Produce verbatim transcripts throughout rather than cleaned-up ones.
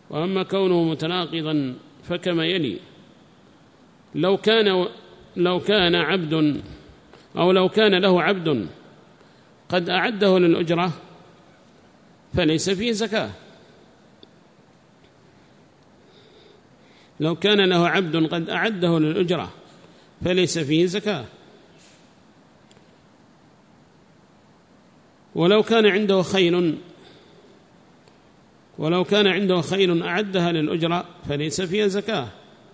وأما كونه متناقضا فكما يلي: لو كان لو كان عبد أو لو كان له عبد قد أعده للأجرة فليس فيه زكاة. لو كان له عبد قد أعده للأجرة فليس فيه زكاة. ولو كان عنده خيل ولو كان عنده خيل أعدها للأجرة فليس فيها زكاة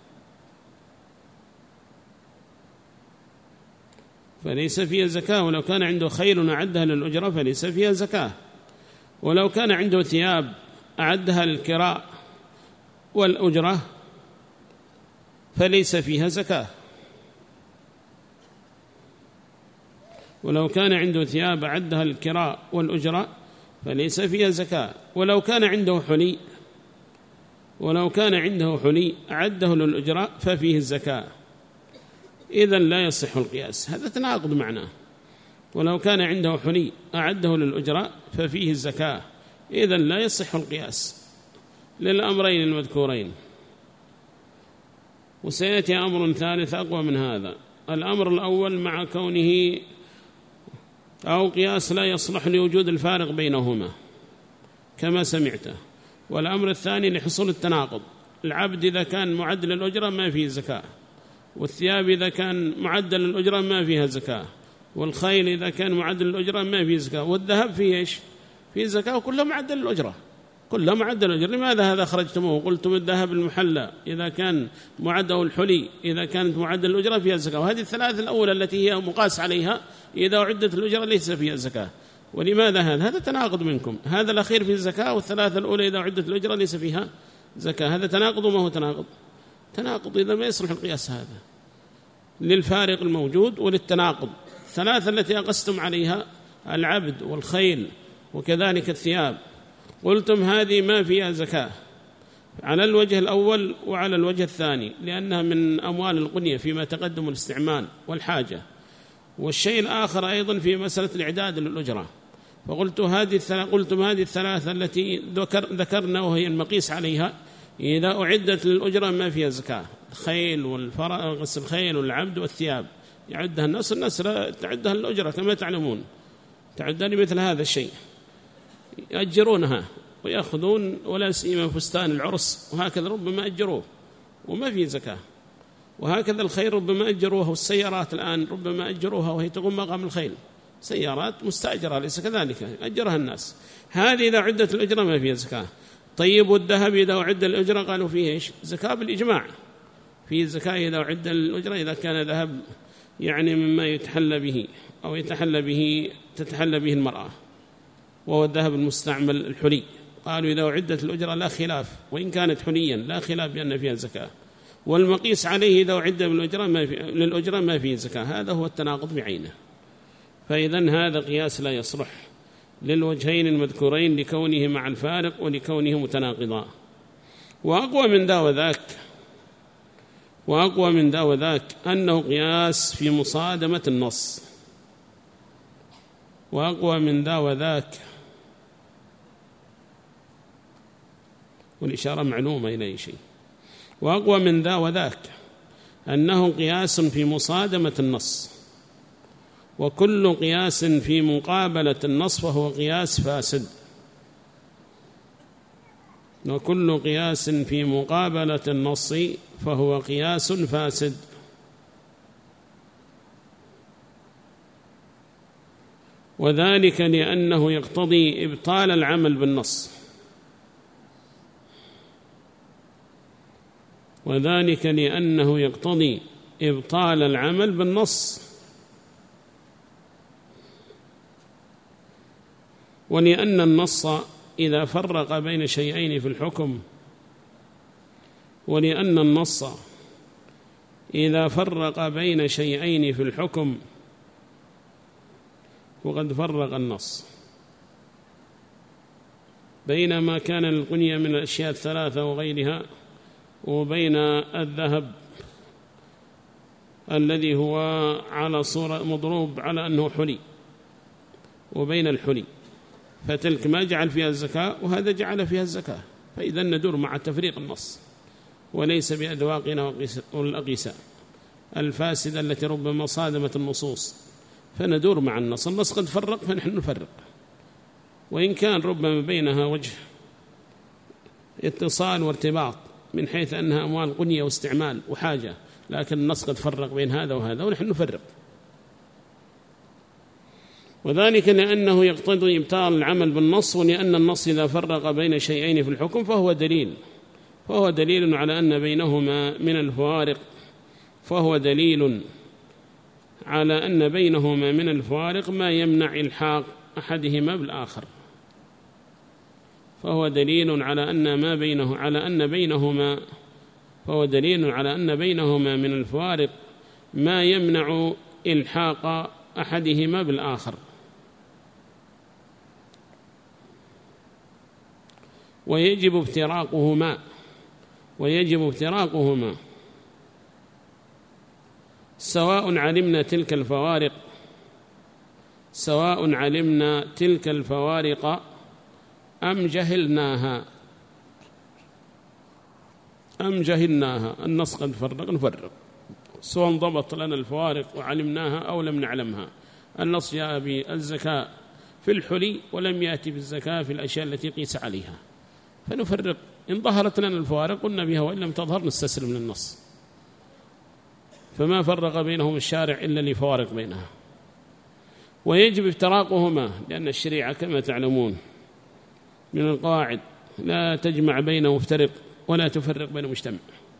فليس فيها زكاة ولو كان عنده خيل أعدها للأجرة فليس فيها زكاة. ولو كان عنده ثياب أعدها للكراء والأجرة فليس فيها زكاة. ولو كان عنده ثياب أعدها للكراء والأجرة فليس فيها زكاة. ولو كان عنده حلي ولو كان عنده حلي أعده للأجرة ففيه الزكاة. إذن لا يصح القياس، هذا تناقض معناه. ولو كان عنده حلي أعده للأجرة ففيه الزكاة، إذن لا يصح القياس للأمرين المذكورين. وسيأتي أمر ثالث أقوى من هذا. الأمر الأول مع كونه أو قياس لا يصلح لوجود الفارق بينهما كما سمعته. والأمر الثاني لحصول التناقض: العبد إذا كان معدل الأجرة ما فيه زكاة، والثياب إذا كان معدل الأجرة ما فيها زكاة، والخيل إذا كان معدل الأجرة ما فيه زكاة، والذهب فيه إيش؟ فيه زكاة، وكله معدل الأجرة كله معدل الأجرة. لماذا هذا خرجتموه وقلتم الذهب المحلى إذا كان معدل الحلي إذا كانت معدل الأجرة فيها زكاة؟ وهذه الثلاث الأولى التي هي مقاس عليها إذا عدت الأجرة ليس فيها زكاة. ولماذا هذا؟ هذا تناقض منكم. هذا الأخير فيه الزكاة والثلاثة الأولى إذا عدت الأجرة ليس فيها زكاة. هذا تناقض وما هو تناقض؟ تناقض. إذا ما يصلح القياس هذا للفارق الموجود وللتناقض. الثلاثة التي أقستم عليها العبد والخيل وكذلك الثياب قلتم هذه ما فيها زكاة على الوجه الأول وعلى الوجه الثاني لأنها من أموال القنية فيما تقدم الاستعمال والحاجة. والشيء الآخر أيضا في مسألة الإعداد للأجرة، فقلت هذه الثلاثة قلتم هذه الثلاثة التي ذكر ذكرنا وهي المقيس عليها إذا أعدت للأجرة ما فيها زكاة: الخيل والفرس الخيل والعبد والثياب يعدها الناس الناس تعدها للأجرة كما تعلمون، تعدها لمثل هذا الشيء، يأجرونها ويأخذون ولا سيما فستان العرس وهكذا ربما أجروه وما فيه زكاة. وهكذا الخيل ربما أجروها، والسيارات الآن ربما أجروها وهي تقوم مقام الخيل، سيارات مستأجرة ليس كذلك أجرها الناس. هذه إذا عدت الأجرة ما فيها زكاة. طيب والذهب إذا عد الأجرة قالوا فيه إيش؟ زكاة بالإجماع، فيه زكاة إذا عد الأجرة إذا كان ذهب يعني مما يتحلى به أو يتحلى به تتحلى به المرأة، وهو الذهب المستعمل الحلي. قالوا إذا عدت الأجرة لا خلاف، وإن كانت حليا لا خلاف بأن فيها زكاة. والمقيس عليه إذا عد بالأجرة ما في للأجرة ما فيه زكاة. هذا هو التناقض بعينه. فإذن هذا قياس لا يصلح للوجهين المذكورين لكونه مع الفارق ولكونه متناقضا. وأقوى من ذا وذاك وأقوى من ذا وذاك أنه قياس في مصادمة النص. وأقوى من ذا وذاك، والإشارة معلومة إلى أي شيء. وأقوى من ذا وذاك أنه قياس في مصادمة النص، وكل قياس في مقابلة النص فهو قياس فاسد. وكل قياس في مقابلة النص فهو قياس فاسد. وذلك لأنه يقتضي إبطال العمل بالنص وذلك لأنه يقتضي إبطال العمل بالنص ولأن النص إذا فرق بين شيئين في الحكم ولأن النص إذا فرق بين شيئين في الحكم وقد فرق النص بين ما كان للقنية من الأشياء الثلاثة وغيرها وبين الذهب الذي هو على صورة مضروب على أنه حلي وبين الحلي، فتلك ما جعل فيها الزكاة وهذا جعل فيها الزكاة. فإذا ندور مع تفريق النص وليس بأذواقنا والأقيسة الفاسدة التي ربما صادمت النصوص، فندور مع النص. النص قد فرق فنحن نفرق، وإن كان ربما بينها وجه اتصال وارتباط من حيث أنها أموال قنية واستعمال وحاجة، لكن النص قد فرق بين هذا وهذا ونحن نفرق، وذلك لأنه يقتضي إبطال العمل بالنص، ولأن النص إذا فرق بين شيئين في الحكم فهو دليل فهو دليل على أن بينهما من الفوارق فهو دليل على أن بينهما من الفوارق ما يمنع إلحاق أحدهما بالآخر، فهو دليل على أن ما بينه على أن بينهما فهو دليل على أن بينهما من الفوارق ما يمنع إلحاق أحدهما بالآخر. ويجب افتراقهما ويجب افتراقهما سواء علمنا تلك الفوارق سواء علمنا تلك الفوارق أم جهلناها أم جهلناها النص قد فرق نفرق، سواء ضبط لنا الفوارق وعلمناها أو لم نعلمها. النص جاء بالزكاة في الحلي ولم يأتي بالزكاة في الأشياء التي قيس عليها، فنفرق. إن ظهرت لنا الفوارق قلنا بها، وإن لم تظهر نستسلم للنص. فما فرق بينهم الشارع إلا لفوارق بينها. ويجب افتراقهما لأن الشريعة كما تعلمون من القواعد لا تجمع بين مفترق ولا تفرق بين مجتمع.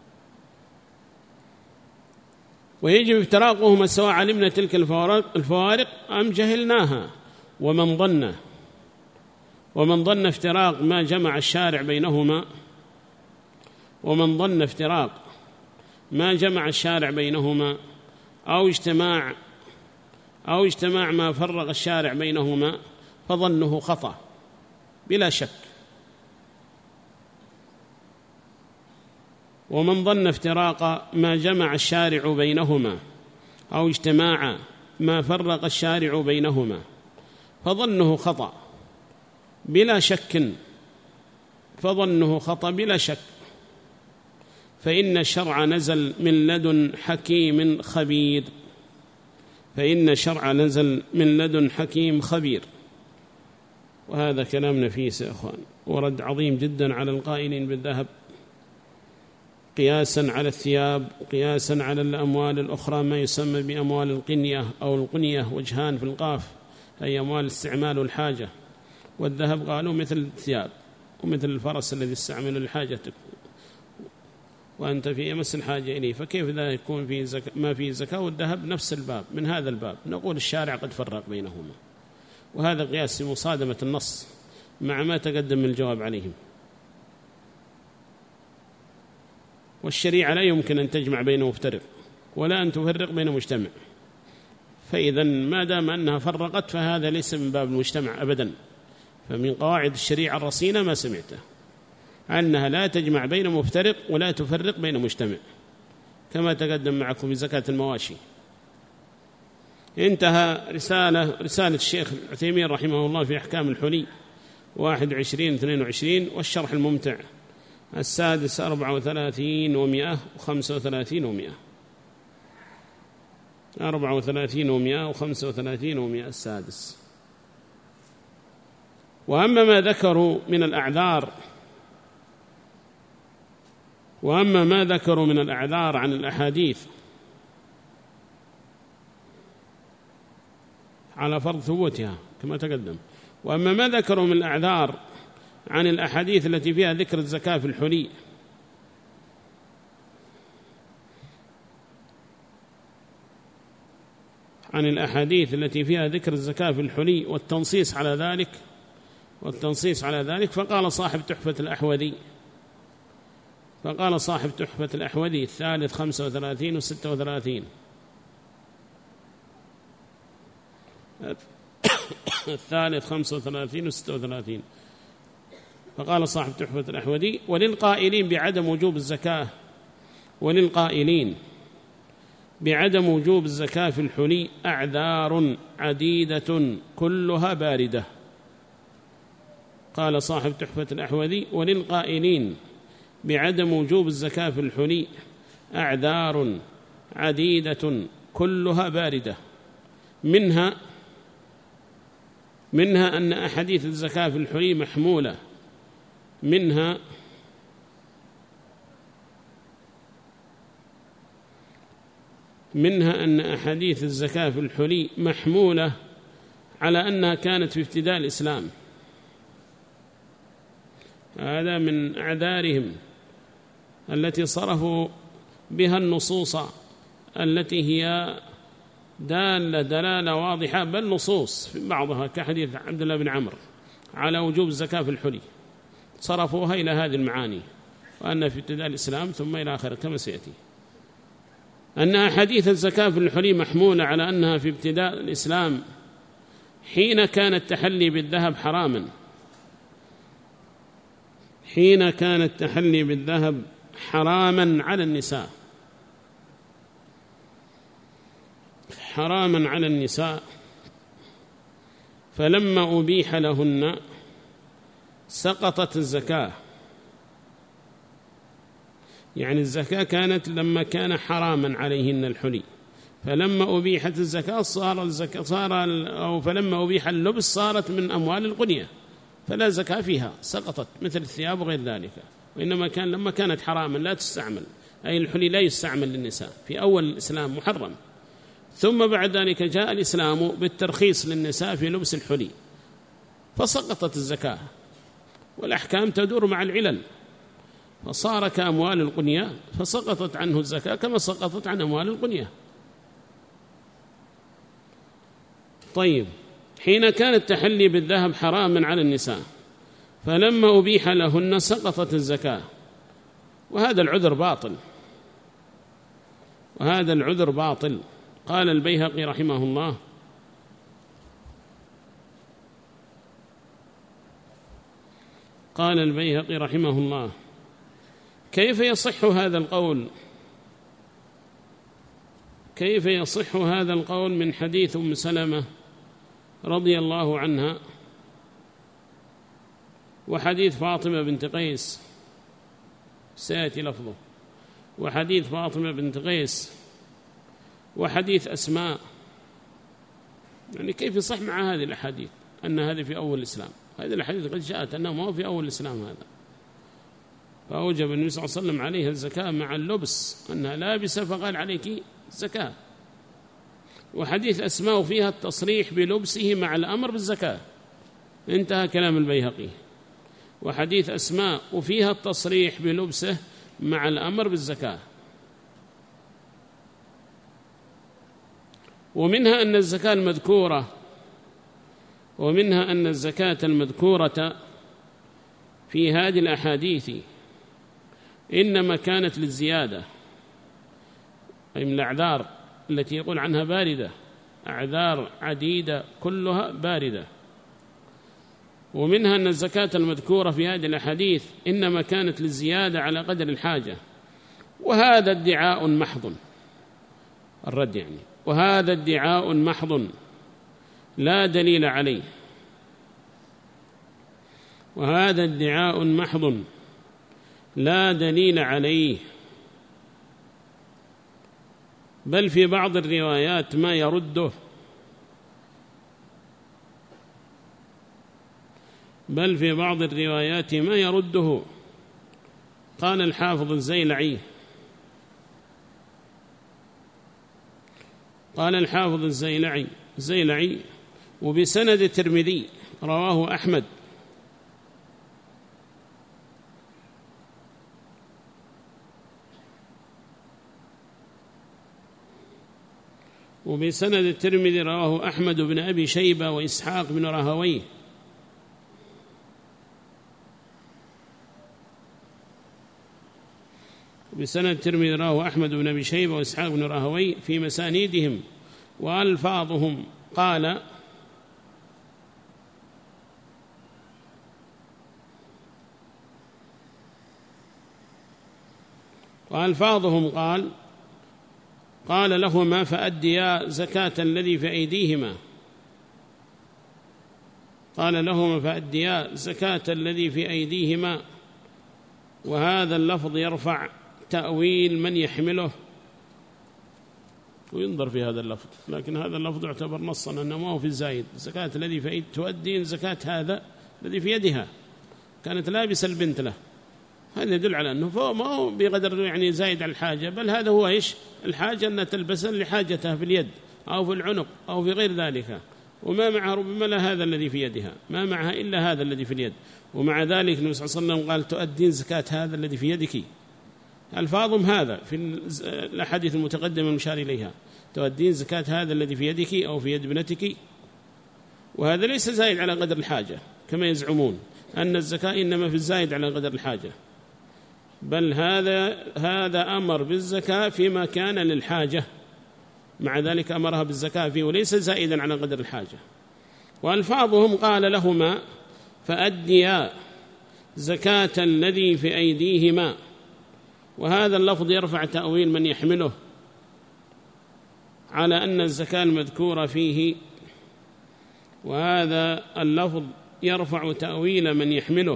ويجب افتراقهما سواء علمنا تلك الفوارق أم جهلناها. ومن ظن ومن ظن افتراق ما جمع الشارع بينهما ومن ظن افتراق ما جمع الشارع بينهما أو اجتماع أو اجتماع ما فرق الشارع بينهما فظنه خطأ بلا شك. ومن ظن افتراق ما جمع الشارع بينهما أو اجتماع ما فرق الشارع بينهما فظنه خطأ بلا شك فظنه خطأ بلا شك فإن الشرع نزل من لدن حكيم خبير فإن الشرع نزل من لدن حكيم خبير. وهذا كلام نفيس يا أخوان، ورد عظيم جدا على القائلين بالذهب قياسا على الثياب، قياسا على الأموال الأخرى ما يسمى بأموال القنية أو القنية، وجهان في القاف، أي أموال الاستعمال والحاجة. والذهب قالوا مثل الثياب ومثل الفرس الذي يستعمل لحاجتك وأنت في أمس الحاجة إليه، فكيف ذا يكون في زكاة ما في زكاة؟ والذهب نفس الباب من هذا الباب. نقول الشارع قد فرق بينهما، وهذا قياس مصادمة النص مع ما تقدم من الجواب عليهم. والشريعة لا يمكن أن تجمع بين مفترق ولا أن تفرق بين مجتمع، فإذا ما دام أنها فرقت فهذا ليس من باب المجتمع أبدا. فمن قواعد الشريعة الرصينة ما سمعته أنها لا تجمع بين مفترق ولا تفرق بين مجتمع، كما تقدم معكم في زكاة المواشي. انتهى رسالة رسالة الشيخ عثيمين رحمه الله في أحكام الحلي واحد وعشرين اثنين وعشرين، والشرح الممتع السادس أربعة وثلاثين ومئة وخمسة وثلاثين ومئة أربعة وثلاثين ومئة وخمسة وثلاثين ومئة السادس. وأما ما ذكروا من الأعذار وأما ما ذكروا من الأعذار عن الأحاديث على فرض ثبوتها كما تقدم، وأما ما ذكروا من الأعذار عن الأحاديث التي فيها ذكر الزكاة في الحلي عن الأحاديث التي فيها ذكر الزكاة في الحلي والتنصيص على ذلك والتنصيص على ذلك فقال صاحب تحفة الأحوذي فقال صاحب تحفة الأحوذي الثالث خمسة وثلاثين وستة وثلاثين الثالث خمسة وثلاثين وستة وثلاثين فقال صاحب تحفة الأحوذي: وللقائلين بعدم وجوب الزكاة وللقائلين بعدم وجوب الزكاة في الحلي أعذار عديدة كلها باردة قال صاحب تحفة الأحوذي: وللقائلين بعدم وجوب الزكاة في الحلي أعذار عديدة كلها باردة، منها منها أن أحاديث الزكاة في الحلي محمولة منها منها أن أحاديث الزكاة في الحلي محمولة على أنها كانت في ابتداء الإسلام. هذا من أعذارهم التي صرفوا بها النصوص التي هي دالة دلالة واضحة، بل نصوص في بعضها كحديث عبد الله بن عمرو على وجوب الزكاة في الحلي، صرفوها إلى هذه المعاني، وأن في ابتداء الإسلام ثم إلى آخره كما سيأتي. أن أحاديث الزكاة في الحلي محمولة على أنها في ابتداء الإسلام حين كان التحلي بالذهب حراما، حين كان التحلي بالذهب حراما على النساء، حراما على النساء، فلما أبيح لهن سقطت الزكاة. يعني الزكاة كانت لما كان حراما عليهن الحلي، فلما أبيحت الزكاة صار الزكاة صار أو فلما أبيح اللبس صارت من أموال القنية، فلا زكاة فيها، سقطت مثل الثياب وغير ذلك. وإنما كان لما كانت حراما لا تستعمل، أي الحلي لا يستعمل للنساء في أول الإسلام محرم، ثم بعد ذلك جاء الإسلام بالترخيص للنساء في لبس الحلي فسقطت الزكاة، والأحكام تدور مع العلل، فصار كأموال القنية فسقطت عنه الزكاة كما سقطت عن أموال القنية. طيب، حين كان التحلي بالذهب حراما على النساء فلما أبيح لهن سقطت الزكاة، وهذا العذر باطل، وهذا العذر باطل. قال البيهقي رحمه الله: قال البيهقي رحمه الله: كيف يصح هذا القول كيف يصح هذا القول من حديث أم سلمة رضي الله عنها وحديث فاطمة بنت قيس سيأتي لفظه، وحديث فاطمة بنت قيس وحديث أسماء؟ يعني كيف يصح مع هذه الأحاديث أن هذه في أول الإسلام؟ هذه الأحاديث قد جاءت أنه ما هو في أول الإسلام هذا، فأوجب النبي صلى الله عليه وسلم عليها الزكاة مع اللبس، أنها لابسة فقال عليك زكاة. وحديث أسماء فيها التصريح بلبسه مع الأمر بالزكاة، انتهى كلام البيهقي. وحديث أسماء وفيها التصريح بلبسه مع الأمر بالزكاة. ومنها أن الزكاة المذكورة ومنها أن الزكاة المذكورة في هذه الأحاديث إنما كانت للزيادة، أي من الأعذار التي يقول عنها باردة، أعذار عديدة كلها باردة. ومنها أن الزكاة المذكورة في هذه الأحاديث إنما كانت للزيادة على قدر الحاجة، وهذا ادعاء محض، الرد يعني، وهذا ادعاء محض لا دليل عليه، وهذا ادعاء محض لا دليل عليه، بل في بعض الروايات ما يرده بل في بعض الروايات ما يرده. قال الحافظ الزيلعي قال الحافظ الزيلعي الزيلعي وبسند الترمذي رواه أحمد وبسند الترمذي رواه أحمد بن أبي شيبة وإسحاق بن راهويه بسند الترمذي رواه أحمد بن أبي شيبة وإسحاق بن راهويه في مسانيدهم، وألفاظهم قال وألفاظهم قال قال لهما فأديا زكاة الذي في أيديهما، قال لهما فأديا زكاة الذي في أيديهما، وهذا اللفظ يرفع تأويل من يحمله، وينظر في هذا اللفظ، لكن هذا اللفظ يعتبر نصا أنه ما هو في الزايد. زكاة الذي في أيد تؤدين زكاة هذا الذي في يدها، كانت لابسة البنت له، هذا يدل على أنه فهو ما هو بقدر يعني زايد على الحاجة، بل هذا هو إيش الحاجة، أن تلبسه لحاجتها في اليد أو في العنق أو في غير ذلك، وما معها ربما لا هذا الذي في يدها، ما معها إلا هذا الذي في اليد. ومع ذلك النبي صلى الله عليه وسلم قال تؤدين زكاة هذا الذي في يدك، ألفاظهم هذا في الأحاديث المتقدمة المشار إليها، تؤدين زكاة هذا الذي في يدك أو في يد ابنتك. وهذا ليس زايد على قدر الحاجة كما يزعمون أن الزكاة إنما في الزايد على قدر الحاجة، بل هذا هذا أمر بالزكاة فيما كان للحاجة، مع ذلك أمرها بالزكاة فيه وليس زائدا على قدر الحاجة. وألفاظهم قال لهما فأديا زكاة الذي في أيديهما، وهذا اللفظ يرفع تأويل من يحمله على أن الزكاة المذكورة فيه، وهذا اللفظ يرفع تأويل من يحمله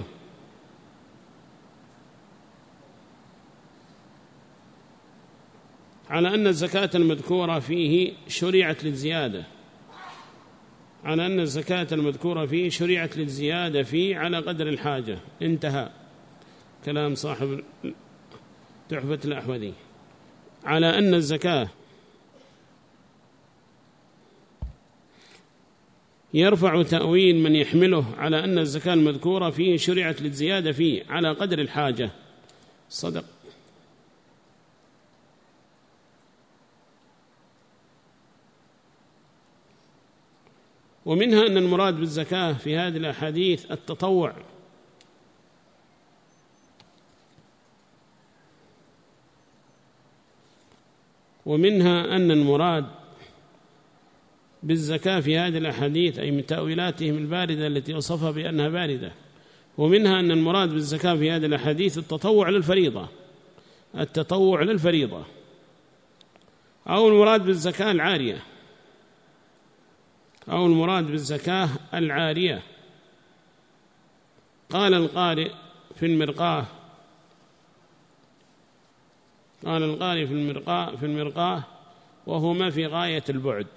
على أن الزكاة المذكورة فيه شرعت للزيادة، على أن الزكاة المذكورة فيه شرعت للزيادة فيه على قدر الحاجة. انتهى كلام صاحب تحفة الأحوذي، على أن الزكاة يرفع تأويل من يحمله على أن الزكاة المذكورة فيه شرعت للزيادة فيه على قدر الحاجة. صدق. ومنها أن المراد بالزكاة في هذه الأحاديث التطوع، ومنها أن المراد بالزكاة في هذه الأحاديث أي من تأويلاتهم الباردة التي وصفها بأنها باردة، ومنها أن المراد بالزكاة في هذه الأحاديث التطوع للفريضة، التطوع للفريضة، أو المراد بالزكاة العارية، أو المراد بالزكاة العارية. قال القارئ في المرقاة قال القارئ في المرقاة في المرقاة وهما في غاية البعد،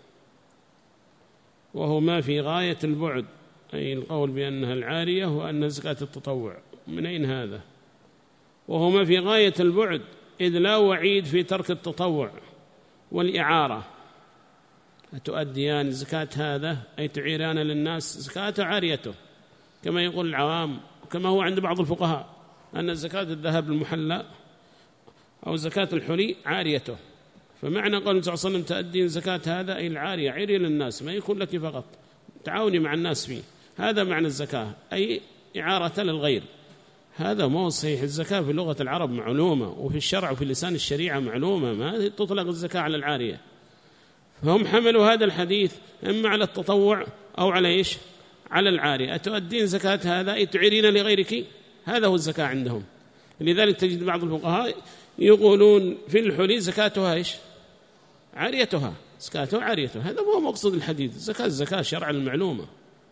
وهما في غاية البعد، أي القول بأنها العارية وأن زكاة التطوع. من أين هذا؟ وهما في غاية البعد إذ لا وعيد في ترك التطوع والإعارة. أتؤديان زكاة هذا أي تعيران للناس زكاة عاريته كما يقول العوام، وكما هو عند بعض الفقهاء أن زكاة الذهب المحلى أو زكاة الحلي عاريته. فمعنى قول صلى الله عليه وسلم تؤدين زكاة هذا أي العارية، عيري للناس، ما يكون لك فقط، تعاوني مع الناس فيه، هذا معنى الزكاة أي إعارة للغير. هذا مو صحيح. الزكاة في لغة العرب معلومة، وفي الشرع وفي لسان الشريعة معلومة، ما تطلق الزكاة على العارية. فهم حملوا هذا الحديث إما على التطوع أو على إيش؟ على العارية. أتؤدين زكاة هذا أي تعيرين لغيرك، هذا هو الزكاة عندهم. لذلك تجد بعض الفقهاء يقولون في الحلي زكاتها إيش؟ عاريتها، زكاتها عاريتها. هذا هو مقصود الحديث، الزكاة الزكاة شرعا المعلومة.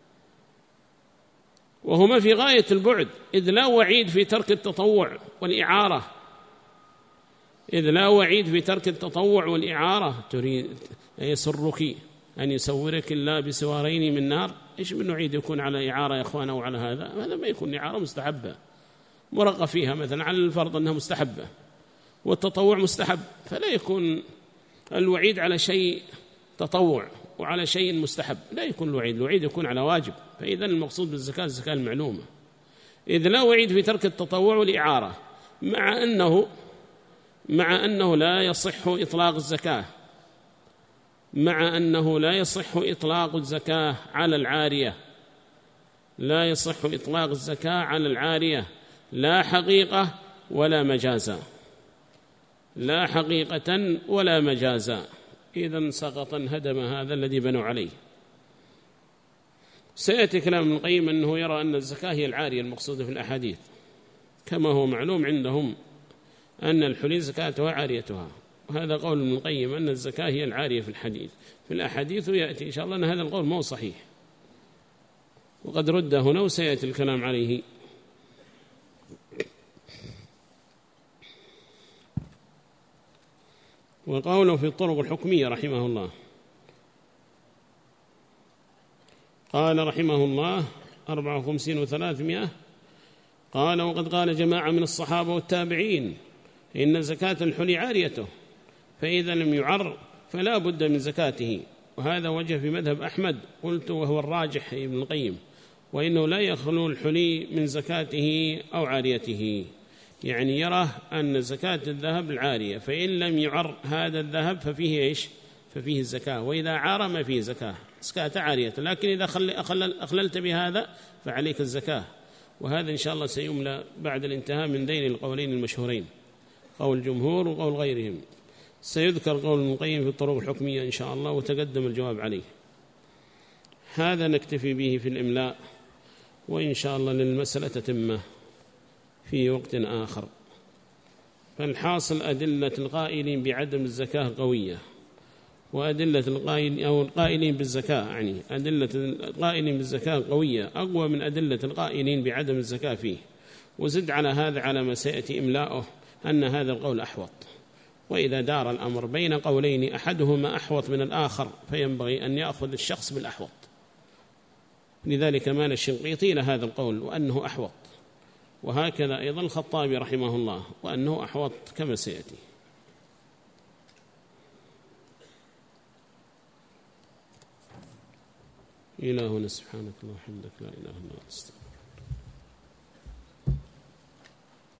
وهما في غاية البعد إذ لا وعيد في ترك التطوع والإعارة، إذ لا وعيد في ترك التطوع والإعارة. تريد يسرك أن يسورك الله بسوارين من نار، إيش من نعيد يكون على إعارة يا أخوان أو على هذا؟ هذا ما يكون إعارة مستحبة مرغب فيها، مثلا على الفرض أنها مستحبة والتطوع مستحب، فلا يكون الوعيد على شيء تطوع وعلى شيء مستحب، لا يكون الوعيد، الوعيد يكون على واجب. فإذا المقصود بالزكاة الزكاة المعلومة، إذ لا وعيد في ترك التطوع والإعارة، مع أنه مع أنه لا يصح إطلاق الزكاة مع أنه لا يصح إطلاق الزكاة على العارية لا يصح إطلاق الزكاة على العارية لا حقيقة ولا مجازا، لا حقيقة ولا مجازا. إذن سقط هدم هذا الذي بنوا عليه. سيأتي كلام ابن القيم أنه يرى أن الزكاة هي العارية المقصودة في الأحاديث، كما هو معلوم عندهم أن الحلي زكاتها عاريتها، وهذا قول ابن القيم أن الزكاة هي العارية في الحديث في الأحاديث، ويأتي إن شاء الله أن هذا القول مو صحيح. وقد رد هنا وسيأتي الكلام عليه. وقوله في الطرق الحكمية رحمه الله، قال رحمه الله أربعة وخمسين وثلاثمائة، قال وقد قال جماعة من الصحابة والتابعين إن زكاة الحلي عاريته، فإذا لم يعر فلا بد من زكاته، وهذا وجه في مذهب أحمد، قلت وهو الراجح ابن القيم، وإنه لا يخلو الحلي من زكاته أو عاريته، يعني يرى أن زكاة الذهب العارية، فإن لم يعر هذا الذهب ففيه إيش؟ ففيه الزكاة، وإذا عار ما فيه زكاة، زكاة عارية، لكن إذا أخللت بهذا فعليك الزكاة. وهذا إن شاء الله سيملى بعد الانتهاء من ذين القولين المشهورين، قول الجمهور وقول غيرهم، سيذكر قول ابن القيم في الطرق الحكمية إن شاء الله وتقدم الجواب عليه. هذا نكتفي به في الإملاء، وإن شاء الله للمسألة تتمه في وقت آخر. فالحاصل أدلة القائلين بعدم الزكاة قوية، وأدلة القائلين أو القائلين بالزكاة، يعني أدلة القائلين بالزكاة قوية أقوى من أدلة القائلين بعدم الزكاة فيه. وزد على هذا على ما سيأتي إملاؤه أن هذا القول أحوط، وإذا دار الأمر بين قولين أحدهما أحوط من الآخر فينبغي أن يأخذ الشخص بالأحوط، لذلك مال الشنقيطي إلى هذا القول وأنه أحوط، وهكذا أيضا الخطابي رحمه الله وأنه أحوط كما سيأتي. إلهنا سبحانك اللهم وبحمدك لا إله إلا أنت.